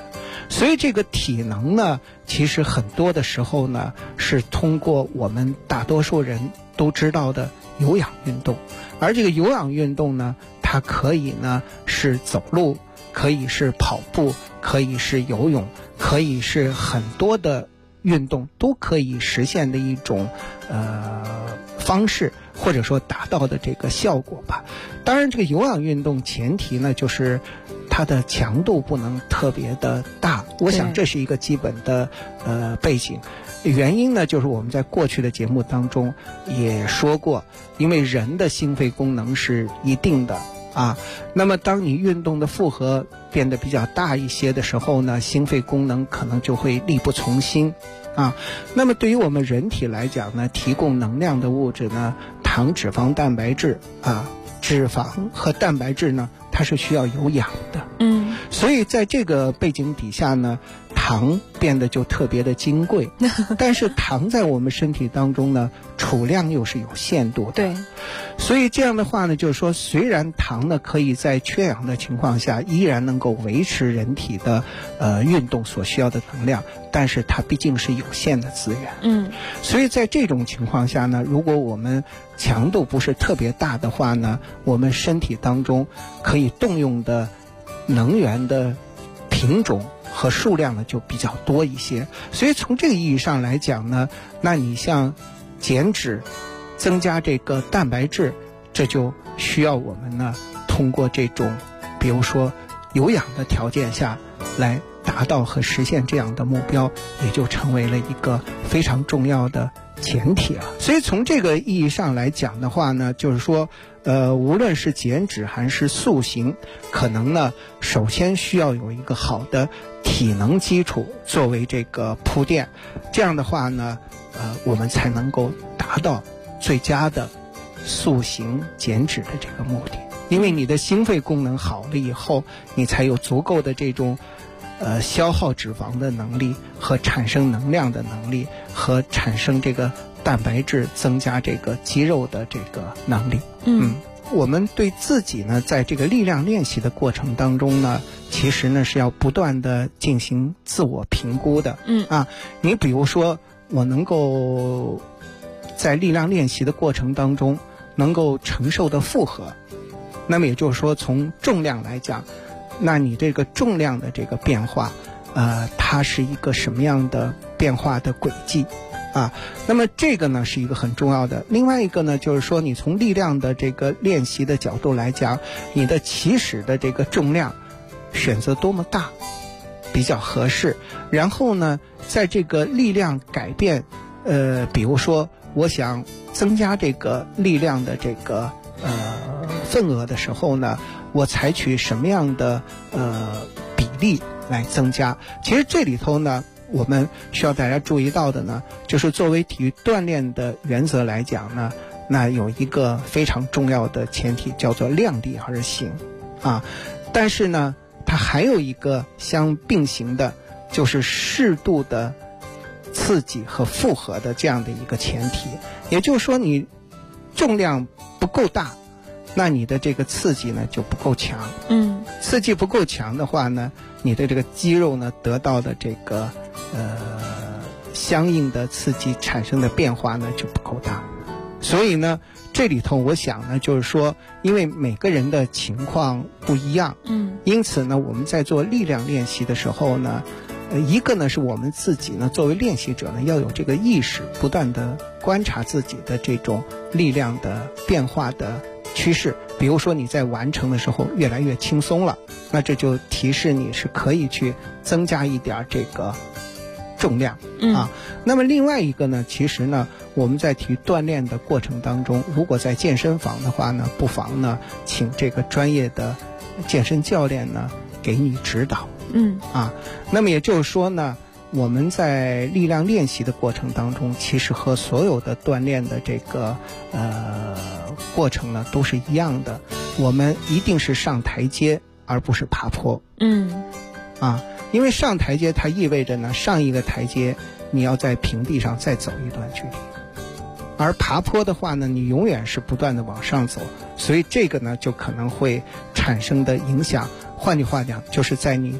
所以这个体能呢，其实很多的时候呢，是通过我们大多数人都知道的有氧运动。而这个有氧运动呢，它可以呢是走路，可以是跑步，可以是游泳，可以是很多的运动都可以实现的一种方式，或者说达到的这个效果吧。当然这个有氧运动前提呢，就是它的强度不能特别的大，我想这是一个基本的背景。原因呢，就是我们在过去的节目当中也说过，因为人的心肺功能是一定的啊，那么当你运动的负荷变得比较大一些的时候呢，心肺功能可能就会力不从心啊。那么对于我们人体来讲呢，提供能量的物质呢，糖、脂肪、蛋白质啊，脂肪和蛋白质呢，它是需要有氧的。所以在这个背景底下呢，糖变得就特别的金贵，但是糖在我们身体当中呢，储量又是有限度的。 对， 所以这样的话呢，就是说，虽然糖呢可以在缺氧的情况下依然能够维持人体的运动所需要的能量，但是它毕竟是有限的资源。所以在这种情况下呢，如果我们强度不是特别大的话呢，我们身体当中可以动用的能源的品种和数量呢就比较多一些。所以从这个意义上来讲呢，那你像减脂、增加这个蛋白质，这就需要我们呢通过这种比如说有氧的条件下来达到和实现这样的目标，也就成为了一个非常重要的前提了。所以从这个意义上来讲的话呢，就是说无论是减脂还是塑形，可能呢首先需要有一个好的体能基础作为这个铺垫，这样的话呢我们才能够达到最佳的塑形减脂的这个目的。因为你的心肺功能好了以后，你才有足够的这种消耗脂肪的能力和产生能量的能力，和产生这个蛋白质增加这个肌肉的这个能力。我们对自己呢在这个力量练习的过程当中呢，其实呢是要不断的进行自我评估的。你比如说我能够在力量练习的过程当中能够承受的负荷，那么也就是说从重量来讲，那你这个重量的这个变化它是一个什么样的变化的轨迹啊？那么这个呢是一个很重要的。另外一个呢，就是说你从力量的这个练习的角度来讲，你的起始的这个重量选择多么大比较合适，然后呢在这个力量改变比如说我想增加这个力量的这个份额的时候呢，我采取什么样的比例来增加。其实这里头呢我们需要大家注意到的呢，就是作为体育锻炼的原则来讲呢，那有一个非常重要的前提叫做量力而行啊。但是呢它还有一个相并行的，就是适度的刺激和负荷的这样的一个前提。也就是说你重量不够大，那你的这个刺激呢就不够强。刺激不够强的话呢，你的这个肌肉呢得到的这个相应的刺激产生的变化呢就不够大。所以呢这里头我想呢，就是说因为每个人的情况不一样，因此呢我们在做力量练习的时候呢，一个呢是我们自己呢作为练习者呢要有这个意识，不断的观察自己的这种力量的变化的趋势。比如说你在完成的时候越来越轻松了，那这就提示你是可以去增加一点这个重量啊。那么另外一个呢，其实呢我们在体育锻炼的过程当中，如果在健身房的话呢，不妨呢请这个专业的健身教练呢给你指导。那么也就是说呢，我们在力量练习的过程当中，其实和所有的锻炼的这个过程呢都是一样的，我们一定是上台阶而不是爬坡。因为上台阶它意味着呢上一个台阶你要在平地上再走一段距离，而爬坡的话呢你永远是不断的往上走，所以这个呢就可能会产生的影响，换句话讲就是在你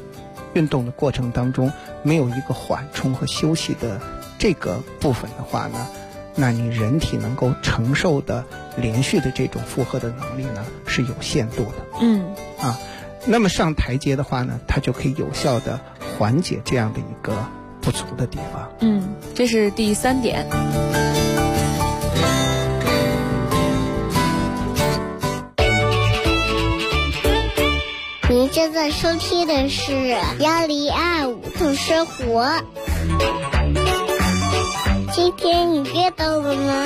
运动的过程当中没有一个缓冲和休息的这个部分的话呢，那你人体能够承受的连续的这种负荷的能力呢是有限度的。那么上台阶的话呢，它就可以有效的缓解这样的一个不足的地方。 这是第3点。 您正在收听的是1025懂生活。今天你阅到了吗？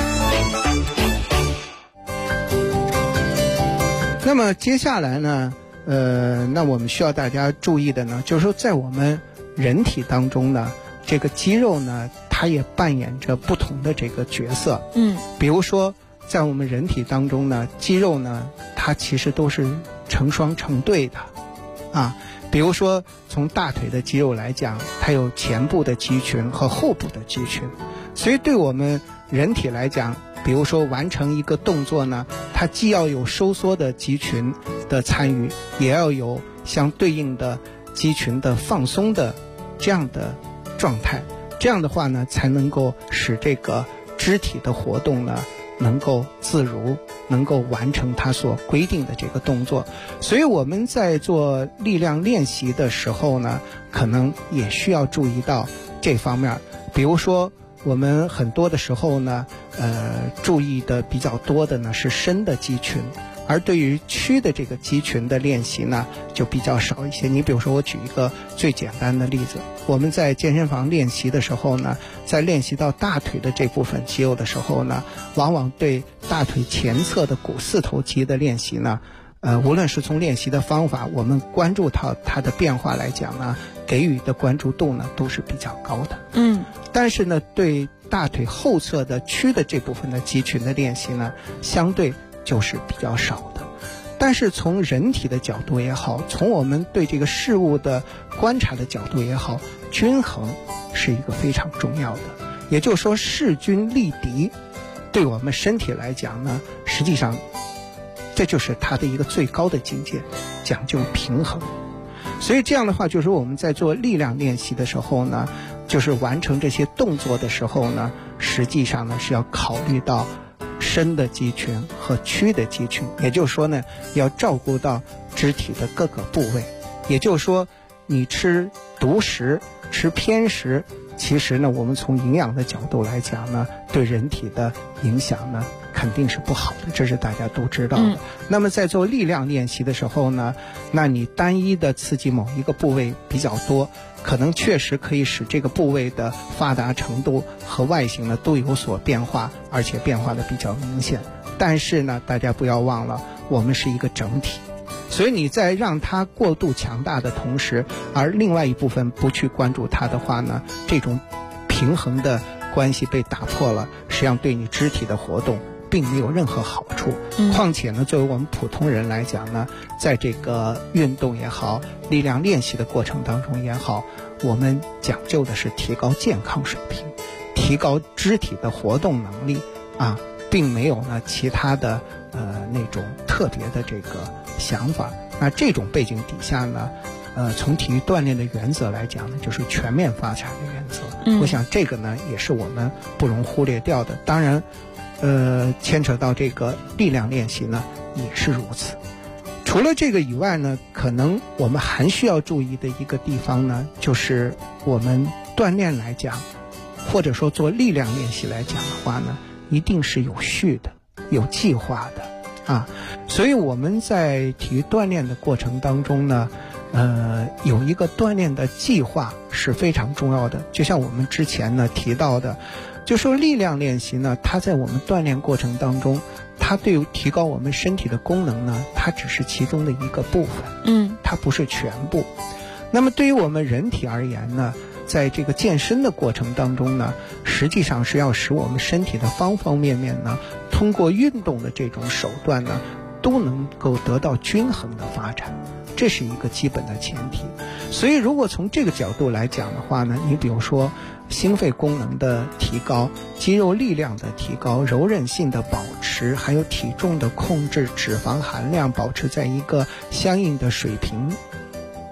那么接下来呢，那我们需要大家注意的呢，就是说在我们人体当中呢，这个肌肉呢，它也扮演着不同的这个角色。比如说在我们人体当中呢，肌肉呢，它其实都是成双成对的比如说从大腿的肌肉来讲，它有前部的肌群和后部的肌群，所以对我们人体来讲，比如说完成一个动作呢，它既要有收缩的肌群的参与，也要有相对应的肌群的放松的这样的状态，这样的话呢，才能够使这个肢体的活动呢能够自如，能够完成它所规定的这个动作。所以我们在做力量练习的时候呢，可能也需要注意到这方面。比如说我们很多的时候呢，注意的比较多的呢是伸的肌群，而对于屈的这个肌群的练习呢就比较少一些。你比如说我举一个最简单的例子，我们在健身房练习的时候呢，在练习到大腿的这部分肌肉的时候呢，往往对大腿前侧的股四头肌的练习呢，无论是从练习的方法，我们关注到它的变化来讲呢，给予的关注度呢都是比较高的。但是呢，对大腿后侧的屈的这部分的肌群的练习呢，相对就是比较少的。但是从人体的角度也好，从我们对这个事物的观察的角度也好，均衡是一个非常重要的。也就是说，势均力敌对我们身体来讲呢，实际上这就是它的一个最高的境界，讲究平衡。所以这样的话，就是我们在做力量练习的时候呢，就是完成这些动作的时候呢，实际上呢是要考虑到伸的肌群和屈的肌群，也就是说呢，要照顾到肢体的各个部位。也就是说，你吃独食、吃偏食，其实呢，我们从营养的角度来讲呢，对人体的影响呢肯定是不好的，这是大家都知道的。那么在做力量练习的时候呢，那你单一的刺激某一个部位比较多，可能确实可以使这个部位的发达程度和外形呢都有所变化，而且变化的比较明显。但是呢，大家不要忘了，我们是一个整体，所以你在让它过度强大的同时，而另外一部分不去关注它的话呢，这种平衡的关系被打破了，实际上对你肢体的活动并没有任何好处。况且呢，作为我们普通人来讲呢，在这个运动也好，力量练习的过程当中也好，我们讲究的是提高健康水平，提高肢体的活动能力并没有呢其他的那种特别的这个想法。那这种背景底下呢，从体育锻炼的原则来讲呢，就是全面发展的原则。我想这个呢也是我们不容忽略掉的。当然牵扯到这个力量练习呢也是如此。除了这个以外呢，可能我们还需要注意的一个地方呢，就是我们锻炼来讲，或者说做力量练习来讲的话呢，一定是有序的、有计划的所以我们在体育锻炼的过程当中呢，有一个锻炼的计划是非常重要的。就像我们之前呢提到的，就说力量练习呢，它在我们锻炼过程当中，它对于提高我们身体的功能呢，它只是其中的一个部分，它不是全部。那么对于我们人体而言呢，在这个健身的过程当中呢，实际上是要使我们身体的方方面面呢，通过运动的这种手段呢，都能够得到均衡的发展，这是一个基本的前提。所以如果从这个角度来讲的话呢，你比如说心肺功能的提高、肌肉力量的提高、柔韧性的保持，还有体重的控制、脂肪含量保持在一个相应的水平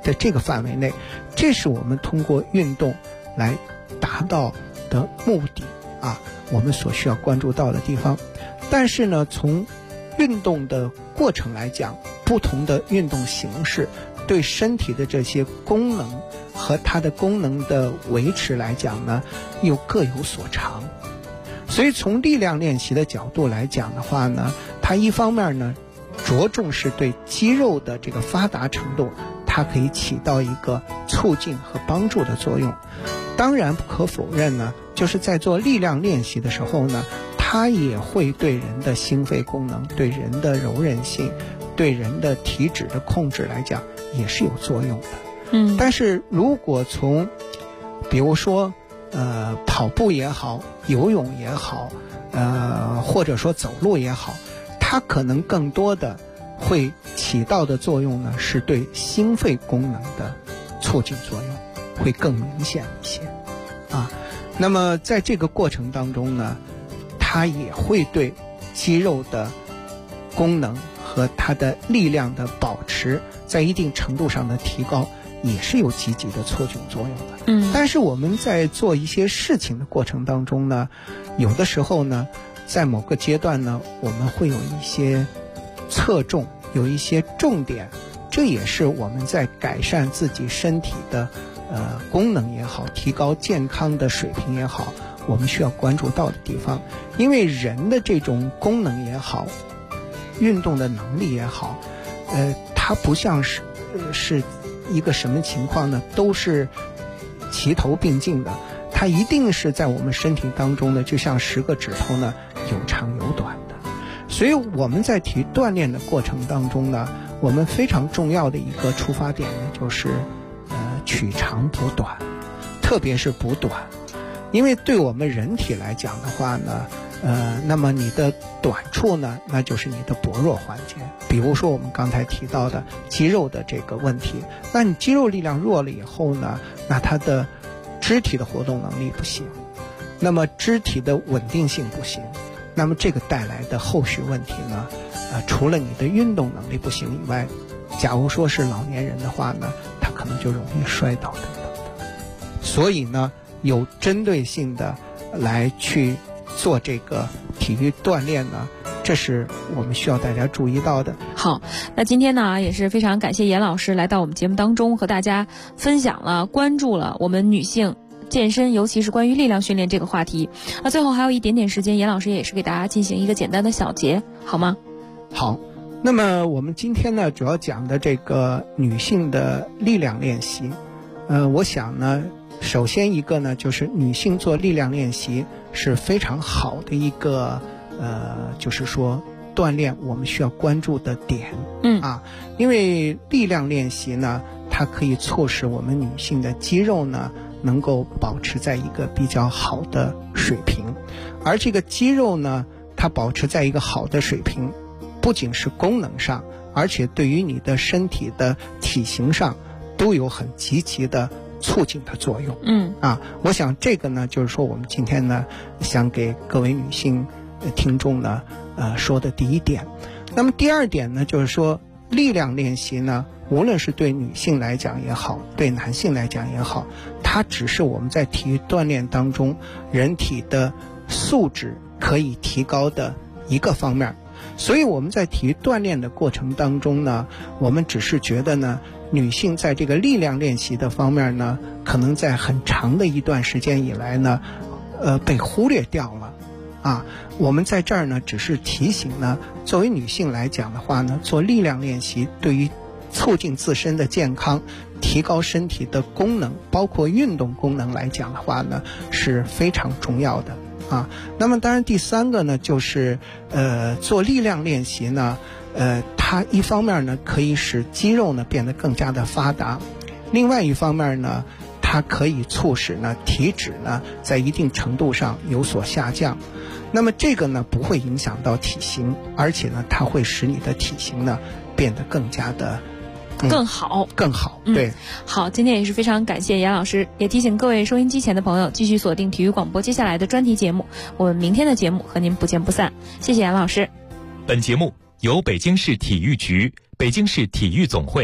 的这个范围内，这是我们通过运动来达到的目的啊，我们所需要关注到的地方。但是呢，从运动的过程来讲，不同的运动形式对身体的这些功能和它的功能的维持来讲呢，又各有所长。所以从力量练习的角度来讲的话呢，它一方面呢着重是对肌肉的这个发达程度，它可以起到一个促进和帮助的作用。当然不可否认呢，就是在做力量练习的时候呢，它也会对人的心肺功能、对人的柔韧性、对人的体脂的控制来讲也是有作用的。但是如果从比如说跑步也好，游泳也好，或者说走路也好，它可能更多的会起到的作用呢，是对心肺功能的促进作用会更明显一些啊。那么在这个过程当中呢，它也会对肌肉的功能和它的力量的保持在一定程度上的提高也是有积极的促进作用的。但是我们在做一些事情的过程当中呢，有的时候呢，在某个阶段呢，我们会有一些侧重，有一些重点，这也是我们在改善自己身体的功能也好，提高健康的水平也好，我们需要关注到的地方。因为人的这种功能也好，运动的能力也好，它不像是一个什么情况呢，都是齐头并进的，它一定是在我们身体当中呢，就像10个指头呢，有长有短的。所以我们在体育锻炼的过程当中呢，我们非常重要的一个出发点呢，就是取长补短，特别是补短。因为对我们人体来讲的话呢，那么你的短处呢，那就是你的薄弱环节。比如说我们刚才提到的肌肉的这个问题，那你肌肉力量弱了以后呢，那它的肢体的活动能力不行，那么肢体的稳定性不行，那么这个带来的后续问题呢，除了你的运动能力不行以外，假如说是老年人的话呢，他可能就容易摔倒等等的。所以呢，有针对性的来去做这个体育锻炼呢，这是我们需要大家注意到的。 好，那今天呢也是非常感谢严老师来到我们节目当中，和大家分享了、关注了我们女性健身，尤其是关于力量训练这个话题。那最后还有一点点时间，严老师也是给大家进行一个简单的小结，好吗？ 好，那么我们今天呢主要讲的这个女性的力量练习，我想呢，首先一个呢，就是女性做力量练习是非常好的一个就是说锻炼我们需要关注的点。因为力量练习呢，它可以促使我们女性的肌肉呢能够保持在一个比较好的水平，而这个肌肉呢，它保持在一个好的水平，不仅是功能上，而且对于你的身体的体型上都有很积极的促进的作用。我想这个呢，就是说我们今天呢想给各位女性听众呢说的第一点。那么第二点呢，就是说力量练习呢，无论是对女性来讲也好，对男性来讲也好，它只是我们在体育锻炼当中人体的素质可以提高的一个方面。所以我们在体育锻炼的过程当中呢，我们只是觉得呢，女性在这个力量练习的方面呢，可能在很长的一段时间以来呢，被忽略掉了。我们在这儿呢，只是提醒呢，作为女性来讲的话呢，做力量练习对于促进自身的健康，提高身体的功能，包括运动功能来讲的话呢，是非常重要的。那么当然第三个呢，就是做力量练习呢，它一方面呢可以使肌肉呢变得更加的发达，另外一方面呢，它可以促使呢体脂呢在一定程度上有所下降。那么这个呢不会影响到体型，而且呢它会使你的体型呢变得更加的更好。 对。 好，今天也是非常感谢严老师，也提醒各位收音机前的朋友继续锁定体育广播接下来的专题节目，我们明天的节目和您不见不散。谢谢严老师。 本节目由北京市体育局、北京市体育总会、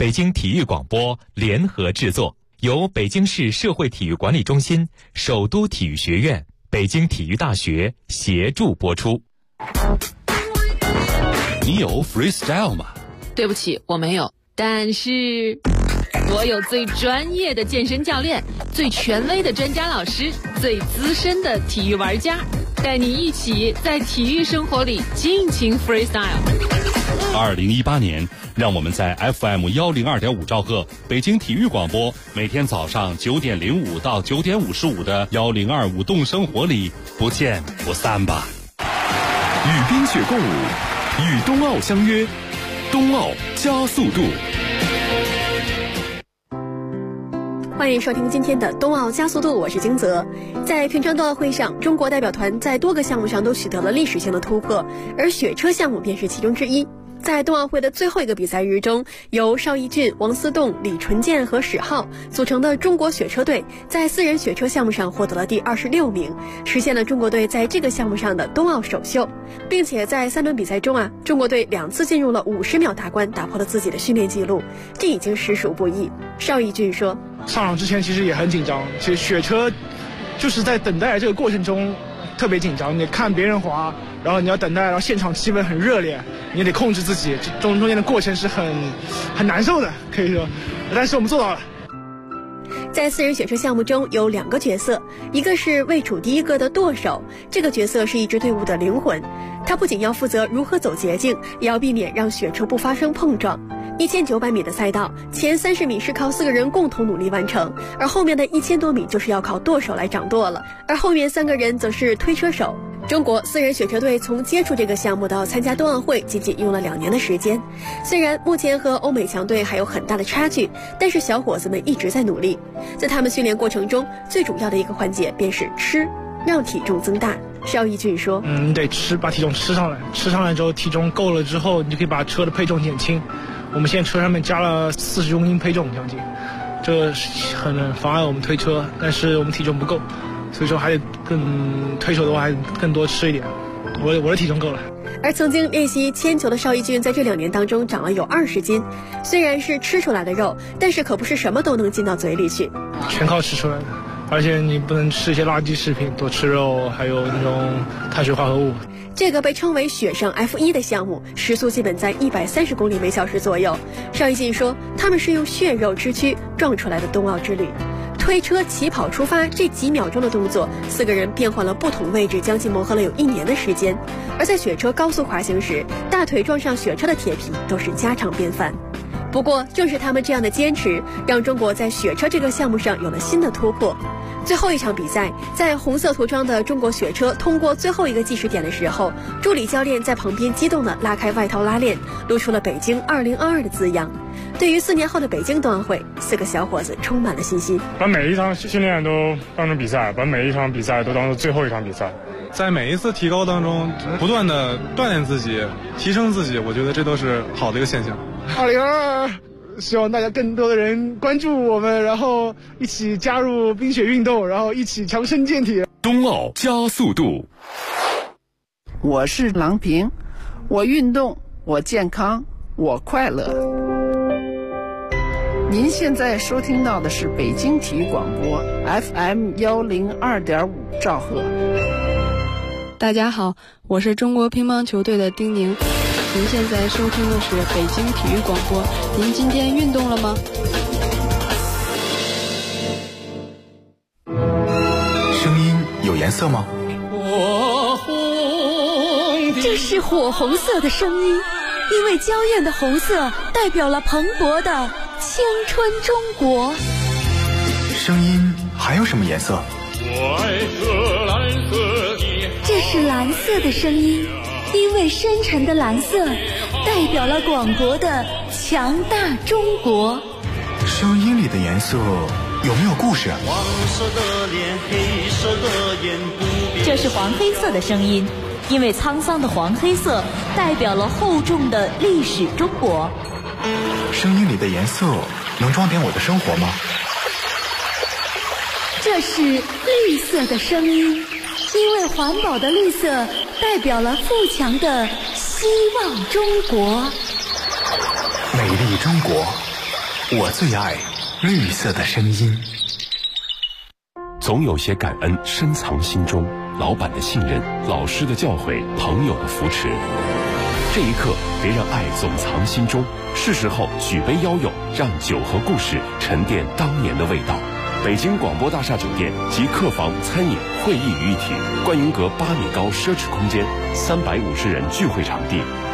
北京体育广播联合制作，由北京市社会体育管理中心、首都体育学院、北京体育大学协助播出。 你有 freestyle 吗？ 对不起，我没有，但是我有最专业的健身教练，最权威的专家老师，最资深的体育玩家，带你一起在体育生活里尽情 freestyle。 2018年，让我们在 FM 102.5兆赫北京体育广播，每天早上9点05到9点55的102舞动生活里不见不散吧。 与冰雪共舞，与冬奥相约，冬奥加速度。 欢迎收听今天的冬奥加速度，我是金泽。在平昌冬奥会上，中国代表团在多个项目上都取得了历史性的突破，而雪车项目便是其中之一。在冬奥会的最后一个比赛日中，由邵逸俊、王思栋、李纯建和史浩组成的中国雪车队在4人雪车项目上获得了第26名，实现了中国队在这个项目上的冬奥首秀，并且在3轮比赛中中国队2次进入了50秒大关，打破了自己的训练记录，这已经实属不易。邵逸俊说， 上场之前其实也很紧张，其实雪车就是在等待这个过程中特别紧张，你看别人滑，然后你要等待，然后现场气氛很热烈，你得控制自己，中间的过程是很难受的，可以说，但是我们做到了。 在4人雪车项目中有2个角色，一个是位处第一个的舵手，这个角色是一支队伍的灵魂，他不仅要负责如何走捷径，也要避免让雪车不发生碰撞。1900米的赛道，前30米是靠4个人共同努力完成，而后面的1000多米就是要靠舵手来掌舵了，而后面3个人则是推车手。中国4人雪车队从接触这个项目到参加冬奥会仅仅用了2年的时间，虽然目前和欧美强队还有很大的差距，但是小伙子们一直在努力。在他们训练过程中，最主要的一个环节便是吃，让体重增大。邵逸俊说， 你得吃，把体重吃上来，吃上来之后体重够了之后，你就可以把车的配重减轻。我们现在车上面加了40公斤配重将近，这很妨碍我们推车，但是我们体重不够，所以说还得推手的话还得更多吃一点。我的体重够了。 而曾经练习铅球的邵逸俊在这2年当中长了有20斤，虽然是吃出来的肉，但是可不是什么都能进到嘴里去， 全靠吃出来的。而且你不能吃一些垃圾食品，多吃肉，还有那种碳水化合物。 这个被称为雪上 F1 的项目，时速基本在130公里每小时左右。邵逸俊说，他们是用血肉之躯撞出来的冬奥之旅。推车起跑出发这几秒钟的动作，4个人变换了不同位置，将近磨合了有1年的时间。而在雪车高速滑行时，大腿撞上雪车的铁皮都是家常便饭。不过正是他们这样的坚持，让中国在雪车这个项目上有了新的突破。最后一场比赛，在红色涂装的中国雪车通过最后一个计时点的时候，助理教练在旁边激动地拉开外套拉链，露出了北京2022的字样。对于4年后的北京冬奥会，4个小伙子充满了信心， 把每一场训练都当成比赛，把每一场比赛都当成最后一场比赛， 在每一次提高当中不断的锻炼自己，提升自己，我觉得这都是好的一个现象。 2022希望大家更多的人关注我们，然后一起加入冰雪运动，然后一起强身健体。 冬奥加速度。 我是郎平，我运动，我健康，我快乐。您现在收听到的是北京体育广播 FM 102.5兆赫。 大家好，我是中国乒乓球队的丁宁。您现在收听的是北京体育广播。您今天运动了吗？ 声音有颜色吗？ 这是火红色的声音，因为娇艳的红色代表了蓬勃的青春中国。 声音还有什么颜色？ 我爱喝蓝色的。这是蓝色的声音，因为深沉的蓝色代表了广博的强大中国。 声音里的颜色有没有故事？ 黄色的脸，黑色的眼，不变。 这是黄黑色的声音，因为沧桑的黄黑色代表了厚重的历史中国。 声音里的颜色能装点我的生活吗？ 这是绿色的声音，因为环保的绿色代表了富强的希望中国。 美丽中国， 我最爱绿色的声音。 总有些感恩深藏心中，老板的信任，老师的教诲，朋友的扶持。这一刻，别让爱总藏心中，是时候举杯邀友，让酒和故事沉淀当年的味道。北京广播大厦酒店集客房、餐饮、会议于一体，观云阁8米高奢侈空间，350人聚会场地。